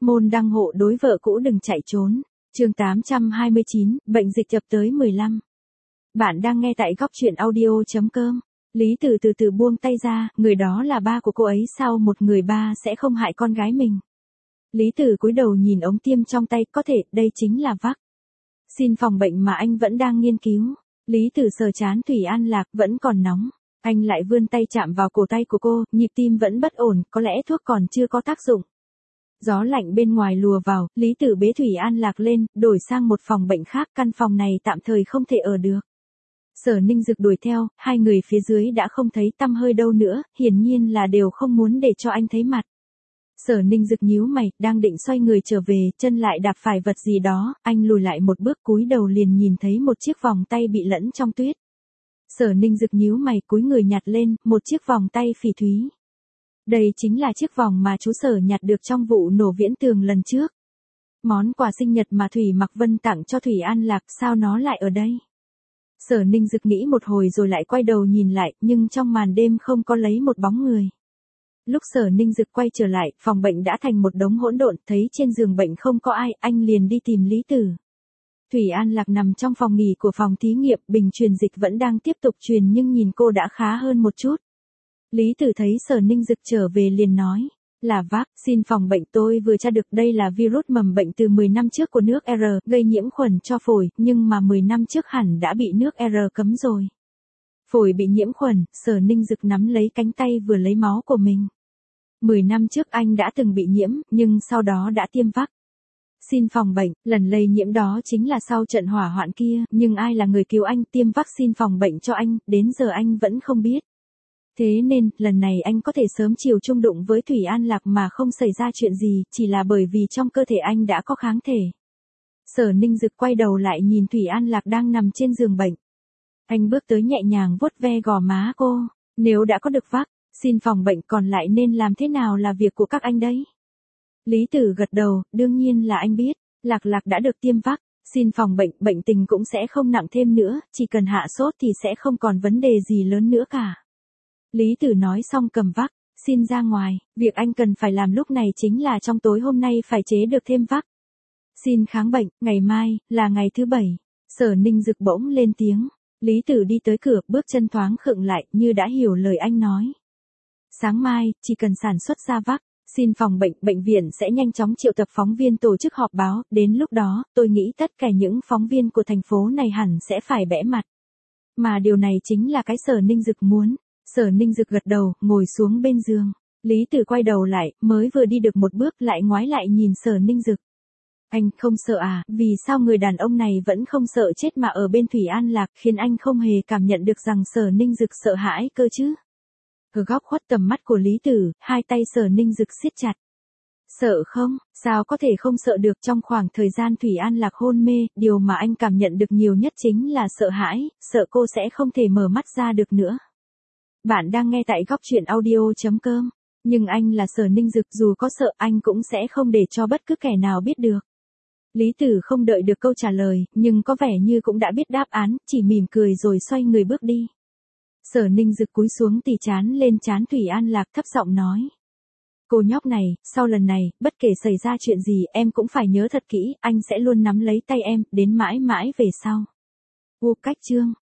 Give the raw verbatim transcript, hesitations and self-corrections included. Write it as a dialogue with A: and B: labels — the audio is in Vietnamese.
A: Môn đăng hộ đối vợ cũ đừng chạy trốn. Chương tám trăm hai mươi chín, bệnh dịch chập tới mười lăm. Bạn đang nghe tại góc truyện audio chấm com. Lý Tử từ từ buông tay ra, người đó là ba của cô ấy sao một người ba sẽ không hại con gái mình. Lý Tử cúi đầu nhìn ống tiêm trong tay, có thể, đây chính là vắc xin phòng bệnh mà anh vẫn đang nghiên cứu. Lý Tử sờ trán Thủy An Lạc vẫn còn nóng. Anh lại vươn tay chạm vào cổ tay của cô, nhịp tim vẫn bất ổn, có lẽ thuốc còn chưa có tác dụng. Gió lạnh bên ngoài lùa vào, Lý Tử bế Thủy An Lạc lên, đổi sang một phòng bệnh khác, căn phòng này tạm thời không thể ở được. Sở Ninh Dực đuổi theo, hai người phía dưới đã không thấy tăm hơi đâu nữa, hiển nhiên là đều không muốn để cho anh thấy mặt. Sở Ninh Dực nhíu mày, đang định xoay người trở về, chân lại đạp phải vật gì đó, anh lùi lại một bước cúi đầu liền nhìn thấy một chiếc vòng tay bị lẫn trong tuyết. Sở Ninh Dực nhíu mày cúi người nhặt lên, một chiếc vòng tay phỉ thúy. Đây chính là chiếc vòng mà chú Sở nhặt được trong vụ nổ Viễn Tường lần trước. Món quà sinh nhật mà Thủy Mặc Vân tặng cho Thủy An Lạc, sao nó lại ở đây? Sở Ninh Dực nghĩ một hồi rồi lại quay đầu nhìn lại, nhưng trong màn đêm không có lấy một bóng người. Lúc Sở Ninh Dực quay trở lại, phòng bệnh đã thành một đống hỗn độn, thấy trên giường bệnh không có ai, anh liền đi tìm Lý Tử. Thủy An Lạc nằm trong phòng nghỉ của phòng thí nghiệm, bình truyền dịch vẫn đang tiếp tục truyền nhưng nhìn cô đã khá hơn một chút. Lý Tử thấy Sở Ninh Dực trở về liền nói, là vắc xin phòng bệnh tôi vừa tra được đây là virus mầm bệnh từ mười năm trước của nước R, gây nhiễm khuẩn cho phổi, nhưng mà mười năm trước hẳn đã bị nước R cấm rồi. Phổi bị nhiễm khuẩn, Sở Ninh Dực nắm lấy cánh tay vừa lấy máu của mình. mười năm trước anh đã từng bị nhiễm, nhưng sau đó đã tiêm vắc xin phòng bệnh, lần lây nhiễm đó chính là sau trận hỏa hoạn kia, nhưng ai là người cứu anh tiêm vaccine phòng bệnh cho anh, đến giờ anh vẫn không biết. Thế nên, lần này anh có thể sớm chiều chung đụng với Thủy An Lạc mà không xảy ra chuyện gì, chỉ là bởi vì trong cơ thể anh đã có kháng thể. Sở Ninh Dực quay đầu lại nhìn Thủy An Lạc đang nằm trên giường bệnh. Anh bước tới nhẹ nhàng vuốt ve gò má cô, nếu đã có được vắc xin phòng bệnh còn lại nên làm thế nào là việc của các anh đấy. Lý Tử gật đầu, đương nhiên là anh biết, Lạc Lạc đã được tiêm vắc xin phòng bệnh, bệnh tình cũng sẽ không nặng thêm nữa, chỉ cần hạ sốt thì sẽ không còn vấn đề gì lớn nữa cả. Lý Tử nói xong cầm vắc xin ra ngoài, việc anh cần phải làm lúc này chính là trong tối hôm nay phải chế được thêm vắc xin kháng bệnh, ngày mai, là ngày thứ bảy. Sở Ninh Dực bỗng lên tiếng, Lý Tử đi tới cửa, bước chân thoáng khựng lại, như đã hiểu lời anh nói. Sáng mai, chỉ cần sản xuất ra vắc xin phòng bệnh, bệnh viện sẽ nhanh chóng triệu tập phóng viên tổ chức họp báo, đến lúc đó, tôi nghĩ tất cả những phóng viên của thành phố này hẳn sẽ phải bẽ mặt. Mà điều này chính là cái Sở Ninh Dực muốn. Sở Ninh Dực gật đầu, ngồi xuống bên giường. Lý Tử quay đầu lại, mới vừa đi được một bước lại ngoái lại nhìn Sở Ninh Dực. Anh không sợ à, vì sao người đàn ông này vẫn không sợ chết mà ở bên Thủy An Lạc khiến anh không hề cảm nhận được rằng Sở Ninh Dực sợ hãi cơ chứ? Ở góc khuất tầm mắt của Lý Tử, hai tay Sở Ninh Dực siết chặt. Sợ không, sao có thể không sợ được, trong khoảng thời gian Thủy An Lạc hôn mê, điều mà anh cảm nhận được nhiều nhất chính là sợ hãi, sợ cô sẽ không thể mở mắt ra được nữa. Bạn đang nghe tại góc truyện audio chấm com, nhưng anh là Sở Ninh Dực, dù có sợ anh cũng sẽ không để cho bất cứ kẻ nào biết được. Lý Tử không đợi được câu trả lời, nhưng có vẻ như cũng đã biết đáp án, chỉ mỉm cười rồi xoay người bước đi. Sở Ninh Dực cúi xuống tì trán lên trán Thủy An Lạc, thấp giọng nói. Cô nhóc này, sau lần này, bất kể xảy ra chuyện gì em cũng phải nhớ thật kỹ, anh sẽ luôn nắm lấy tay em, đến mãi mãi về sau. U cách chương.